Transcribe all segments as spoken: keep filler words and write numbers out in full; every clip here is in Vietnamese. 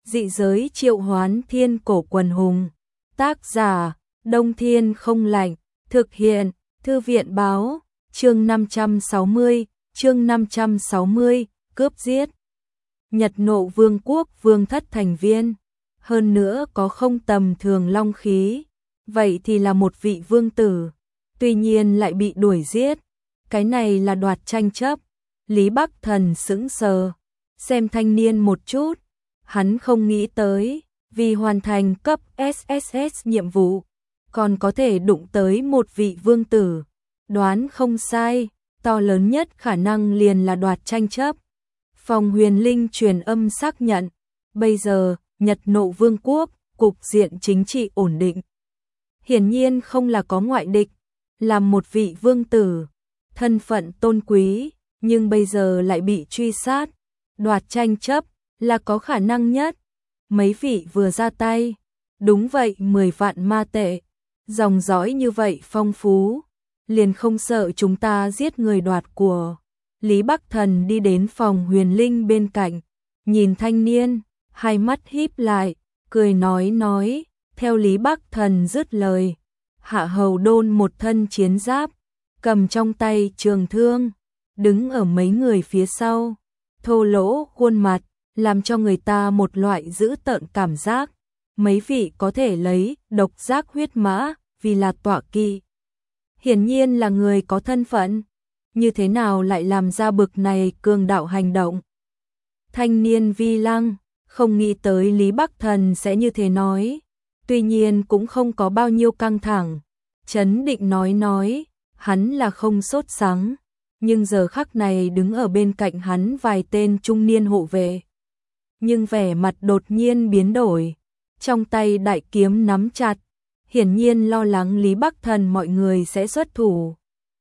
Dị giới triệu hoán thiên cổ quần hùng. Tác giả, Đông Thiên không lạnh. Thực hiện, Thư viện báo. Chương năm trăm sáu mươi, chương năm trăm sáu mươi, cướp giết. Nhật Nộ Vương quốc vương thất thành viên. Hơn nữa có không tầm thường long khí. Vậy thì là một vị vương tử. Tuy nhiên lại bị đuổi giết. Cái này là đoạt tranh chấp. Lý Bắc Thần sững sờ. Xem thanh niên một chút. Hắn không nghĩ tới. Vì hoàn thành cấp ét ét ét nhiệm vụ. Còn có thể đụng tới một vị vương tử. Đoán không sai. To lớn nhất khả năng liền là đoạt tranh chấp. Phòng huyền linh truyền âm xác nhận. Bây giờ, Nhật Nộ Vương quốc, cục diện chính trị ổn định. Hiển nhiên không là có ngoại địch. Làm một vị vương tử. Thân phận tôn quý. Nhưng bây giờ lại bị truy sát. Đoạt tranh chấp là có khả năng nhất. Mấy vị vừa ra tay. Đúng vậy, mười vạn ma tệ. Dòng dõi như vậy phong phú. Liền không sợ chúng ta giết người đoạt của. Lý Bắc Thần đi đến phòng huyền linh bên cạnh. Nhìn thanh niên. Hai mắt híp lại. Cười nói nói. Theo Lý Bắc Thần dứt lời. Hạ Hầu Đôn một thân chiến giáp. Cầm trong tay trường thương. Đứng ở mấy người phía sau. Thô lỗ khuôn mặt. Làm cho người ta một loại dữ tợn cảm giác. Mấy vị có thể lấy độc giác huyết mã. Vì là tọa kỵ. Hiển nhiên là người có thân phận. Như thế nào lại làm ra bực này cường đạo hành động. Thanh niên Vi Lăng. Không nghĩ tới Lý Bắc Thần sẽ như thế nói. Tuy nhiên cũng không có bao nhiêu căng thẳng. Trấn định nói nói. Hắn là không sốt sắng. Nhưng giờ khắc này đứng ở bên cạnh hắn vài tên trung niên hộ vệ. Nhưng vẻ mặt đột nhiên biến đổi. Trong tay đại kiếm nắm chặt. Hiển nhiên lo lắng Lý Bắc Thần mọi người sẽ xuất thủ.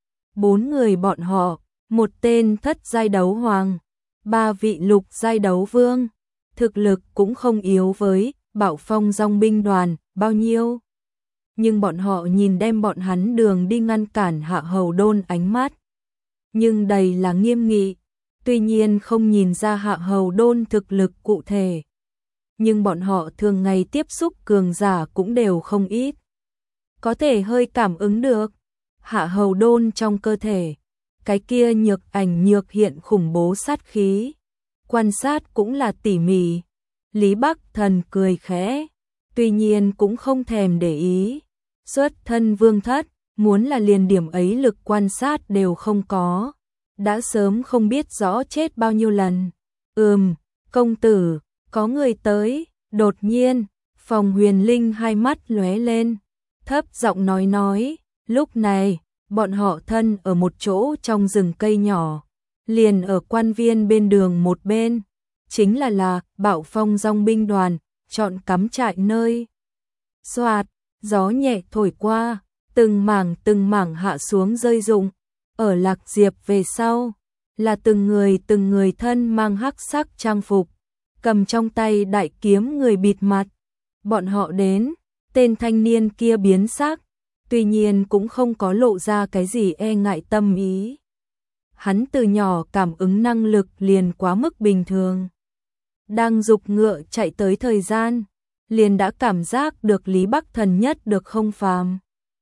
Bốn người bọn họ. Một tên thất giai đấu hoàng. Ba vị lục giai đấu vương. Thực lực cũng không yếu với Bạo Phong dòng binh đoàn bao nhiêu. Nhưng bọn họ nhìn đem bọn hắn đường đi ngăn cản Hạ Hầu Đôn ánh mắt. Nhưng đầy là nghiêm nghị. Tuy nhiên không nhìn ra Hạ Hầu Đôn thực lực cụ thể. Nhưng bọn họ thường ngày tiếp xúc cường giả cũng đều không ít. Có thể hơi cảm ứng được. Hạ Hầu Đôn trong cơ thể. Cái kia nhược ảnh nhược hiện khủng bố sát khí. Quan sát cũng là tỉ mỉ. Lý Bắc Thần cười khẽ. Tuy nhiên cũng không thèm để ý. Xuất thân vương thất. Muốn là liền điểm ấy lực quan sát đều không có. Đã sớm không biết rõ chết bao nhiêu lần. Ừm, công tử, có người tới. Đột nhiên, phòng huyền linh hai mắt lóe lên. Thấp giọng nói nói. Lúc này, bọn họ thân ở một chỗ trong rừng cây nhỏ. Liền ở quan viên bên đường một bên. Chính là là Bạo Phong dòng binh đoàn. Chọn cắm trại nơi. Xoạt, gió nhẹ thổi qua. Từng mảng từng mảng hạ xuống rơi rụng. Ở Lạc Diệp về sau. Là từng người từng người thân mang hắc sắc trang phục. Cầm trong tay đại kiếm người bịt mặt. Bọn họ đến. Tên thanh niên kia biến sắc. Tuy nhiên cũng không có lộ ra cái gì e ngại tâm ý. Hắn từ nhỏ cảm ứng năng lực liền quá mức bình thường. Đang giục ngựa chạy tới thời gian. Liền đã cảm giác được Lý Bắc Thần nhất được không phàm.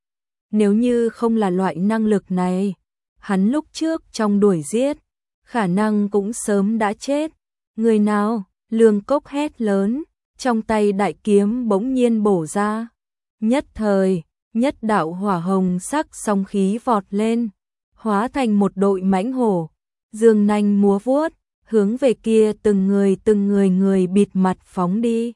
Nếu như không là loại năng lực này. Hắn lúc trước trong đuổi giết. Khả năng cũng sớm đã chết. Người nào? Lương Cốc hét lớn. Trong tay đại kiếm bỗng nhiên bổ ra. Nhất thời. Nhất đạo hỏa hồng sắc song khí vọt lên. Hóa thành một đội mãnh hổ. Dương nanh múa vuốt. Hướng về kia từng người từng người người bịt mặt phóng đi.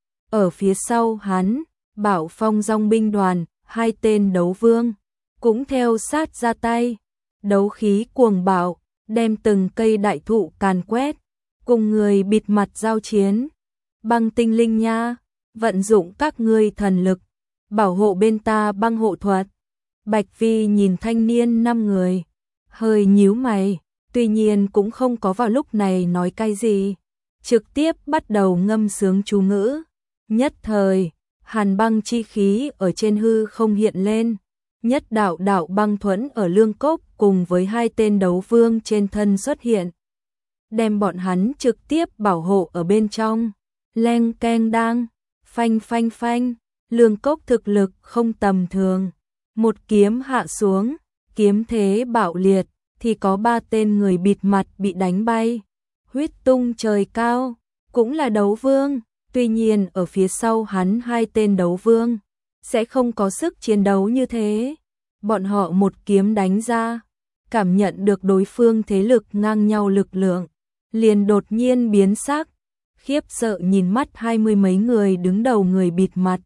Ở phía sau hắn. Bạo Phong dòng binh đoàn. Hai tên đấu vương. Cũng theo sát ra tay. Đấu khí cuồng bạo. Đem từng cây đại thụ càn quét. Cùng người bịt mặt giao chiến. Băng tinh linh nha. Vận dụng các ngươi thần lực. Bảo hộ bên ta băng hộ thuật. Bạch Vi nhìn thanh niên năm người. Hơi nhíu mày. Tuy nhiên cũng không có vào lúc này nói cái gì. Trực tiếp bắt đầu ngâm sướng chú ngữ. Nhất thời. Hàn băng chi khí ở trên hư không hiện lên. Nhất đạo đạo băng thuẫn ở Lương Cốc cùng với hai tên đấu vương trên thân xuất hiện. Đem bọn hắn trực tiếp bảo hộ ở bên trong. leng keng đang, phanh phanh phanh, Lương Cốc thực lực không tầm thường. Một kiếm hạ xuống, kiếm thế bạo liệt, thì có ba tên người bịt mặt bị đánh bay, huyết tung trời cao, cũng là đấu vương, tuy nhiên ở phía sau hắn hai tên đấu vương, sẽ không có sức chiến đấu như thế. Bọn họ một kiếm đánh ra, cảm nhận được đối phương thế lực ngang nhau lực lượng, liền đột nhiên biến sắc, khiếp sợ nhìn mắt hai mươi mấy người đứng đầu người bịt mặt.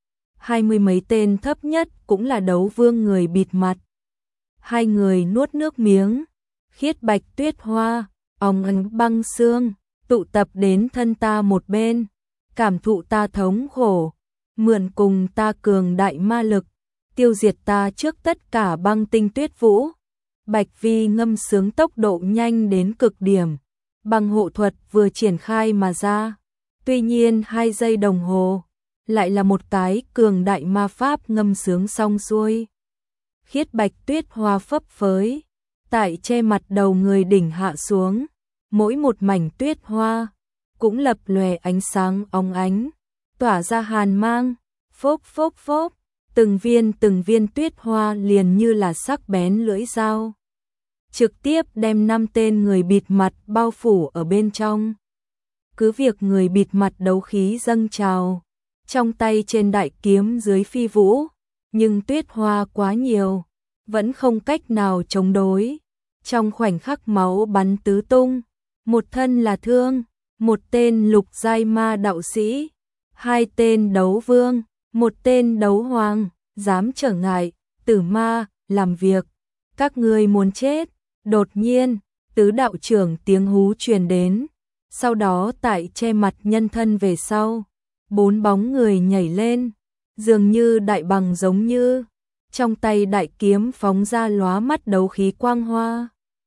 Hai mươi mấy tên thấp nhất cũng là đấu vương người bịt mặt. Hai người nuốt nước miếng, khiết bạch tuyết hoa, óng ánh băng xương, tụ tập đến thân ta một bên, cảm thụ ta thống khổ, mượn cùng ta cường đại ma lực, tiêu diệt ta trước tất cả băng tinh tuyết vũ. Bạch Vi ngâm sướng tốc độ nhanh đến cực điểm, băng hộ thuật vừa triển khai mà ra, tuy nhiên hai giây đồng hồ, lại là một cái cường đại ma pháp ngâm sướng xong xuôi. Khiết bạch tuyết hoa phấp phới, tại che mặt đầu người đỉnh hạ xuống, mỗi một mảnh tuyết hoa cũng lập lòe ánh sáng óng ánh, tỏa ra hàn mang, phốp phốp phốp, từng viên từng viên tuyết hoa liền như là sắc bén lưỡi dao, trực tiếp đem năm tên người bịt mặt bao phủ ở bên trong. Cứ việc người bịt mặt đấu khí dâng trào, trong tay trên đại kiếm dưới phi vũ, nhưng tuyết hoa quá nhiều, vẫn không cách nào chống đối. Trong khoảnh khắc máu bắn tứ tung, một thân là thương, một tên lục giai ma đạo sĩ, hai tên đấu vương, một tên đấu hoàng, dám trở ngại, tử ma, làm việc, các ngươi muốn chết. Đột nhiên, tứ đạo trưởng tiếng hú truyền đến, sau đó tại che mặt nhân thân về sau, bốn bóng người nhảy lên, dường như đại bằng giống như, trong tay đại kiếm phóng ra lóa mắt đấu khí quang hoa,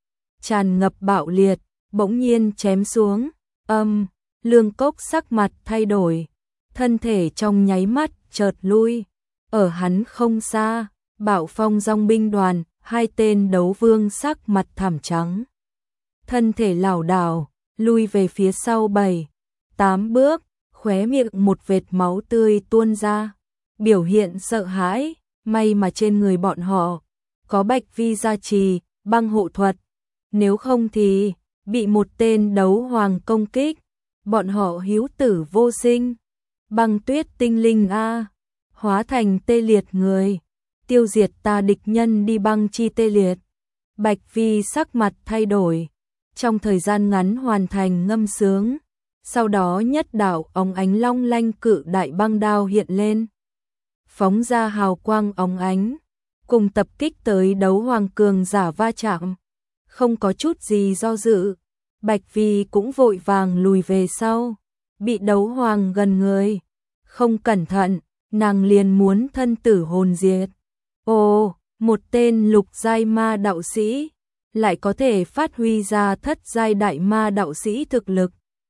tràn ngập bạo liệt, bỗng nhiên chém xuống, âm, Lương Cốc sắc mặt thay đổi, thân thể trong nháy mắt chợt lui, ở hắn không xa, Bạo Phong dòng binh đoàn, hai tên đấu vương sắc mặt thảm trắng, thân thể lảo đảo, lui về phía sau bảy, tám bước, khóe miệng một vệt máu tươi tuôn ra, biểu hiện sợ hãi, may mà trên người bọn họ có Bạch Vi gia trì, băng hộ thuật, nếu không thì bị một tên đấu hoàng công kích, bọn họ hữu tử vô sinh. Băng tuyết tinh linh a, hóa thành tê liệt người, tiêu diệt ta địch nhân đi băng chi tê liệt. Bạch Vi sắc mặt thay đổi, trong thời gian ngắn hoàn thành ngâm sướng, sau đó nhất đạo óng ánh long lanh cự đại băng đao hiện lên, phóng ra hào quang óng ánh, cùng tập kích tới đấu hoàng cường giả va chạm, không có chút gì do dự, Bạch Vi cũng vội vàng lùi về sau, bị đấu hoàng gần người, không cẩn thận, nàng liền muốn thân tử hồn diệt. Ồ, một tên lục giai ma đạo sĩ, lại có thể phát huy ra thất giai đại ma đạo sĩ thực lực.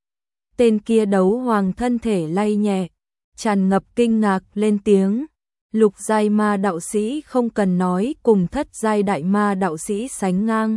Tên kia đấu hoàng thân thể lay nhẹ, tràn ngập kinh ngạc lên tiếng, lục giai ma đạo sĩ không cần nói cùng thất giai đại ma đạo sĩ sánh ngang.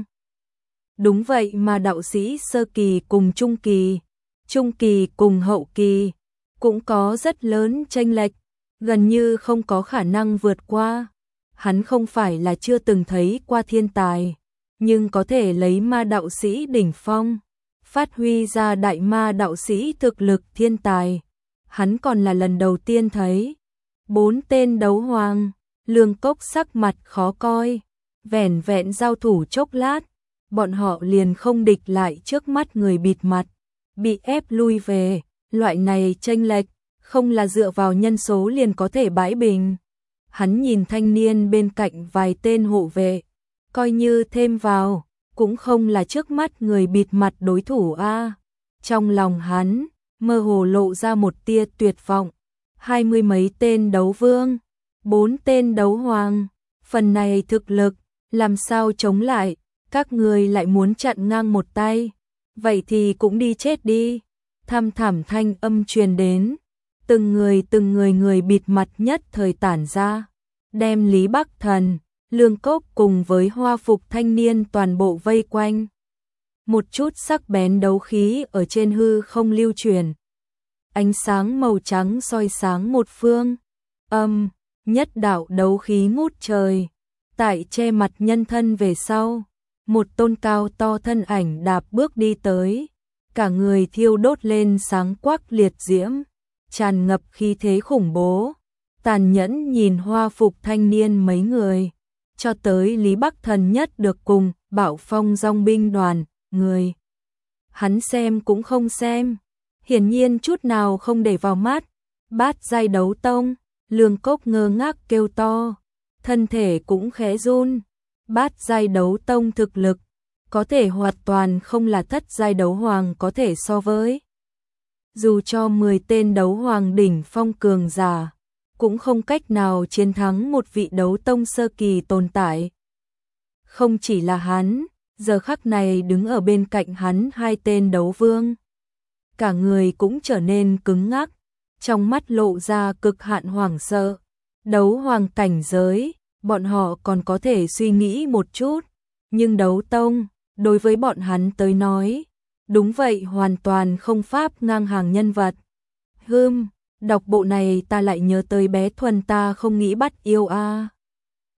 Đúng vậy, mà đạo sĩ sơ kỳ cùng trung kỳ, trung kỳ cùng hậu kỳ, cũng có rất lớn chênh lệch, gần như không có khả năng vượt qua. Hắn không phải là chưa từng thấy qua thiên tài, nhưng có thể lấy ma đạo sĩ đỉnh phong, phát huy ra đại ma đạo sĩ thực lực thiên tài. Hắn còn là lần đầu tiên thấy. Bốn tên đấu hoàng, Lương Cốc sắc mặt khó coi, vẻn vẹn giao thủ chốc lát, bọn họ liền không địch lại trước mắt người bịt mặt, bị ép lui về. Loại này chênh lệch, không là dựa vào nhân số liền có thể bãi bình. Hắn nhìn thanh niên bên cạnh vài tên hộ vệ, coi như thêm vào, cũng không là trước mắt người bịt mặt đối thủ a. Trong lòng hắn, mơ hồ lộ ra một tia tuyệt vọng. Hai mươi mấy tên đấu vương, bốn tên đấu hoàng, phần này thực lực, làm sao chống lại, các người lại muốn chặn ngang một tay, vậy thì cũng đi chết đi. Thăm thảm thanh âm truyền đến, từng người từng người người bịt mặt nhất thời tản ra, đem Lý Bắc Thần, Lương Cốc cùng với hoa phục thanh niên toàn bộ vây quanh. Một chút sắc bén đấu khí ở trên hư không lưu truyền. ánh sáng màu trắng soi sáng một phương. Âm, nhất đạo đấu khí ngút trời. Tại che mặt nhân thân về sau, một tôn cao to thân ảnh đạp bước đi tới, cả người thiêu đốt lên sáng quắc liệt diễm, tràn ngập khí thế khủng bố, tàn nhẫn nhìn hoa phục thanh niên mấy người, cho tới Lý Bắc Thần nhất được cùng Bạo Phong dòng binh đoàn, người. Hắn xem cũng không xem, hiển nhiên chút nào không để vào mắt. Bát giai đấu tông, Lương Cốc ngơ ngác kêu to, thân thể cũng khẽ run. Bát giai đấu tông thực lực, có thể hoàn toàn không là thất giai đấu hoàng có thể so với. Dù cho mười tên đấu hoàng đỉnh phong cường giả, cũng không cách nào chiến thắng một vị đấu tông sơ kỳ tồn tại. Không chỉ là hắn, giờ khắc này đứng ở bên cạnh hắn hai tên đấu vương. Cả người cũng trở nên cứng ngắc, trong mắt lộ ra cực hạn hoảng sợ. Đấu hoàng cảnh giới, bọn họ còn có thể suy nghĩ một chút, nhưng đấu tông, đối với bọn hắn tới nói, đúng vậy hoàn toàn không pháp ngang hàng nhân vật. Hừm, đọc bộ này ta lại nhớ tới bé Thuần ta không nghĩ bắt yêu a.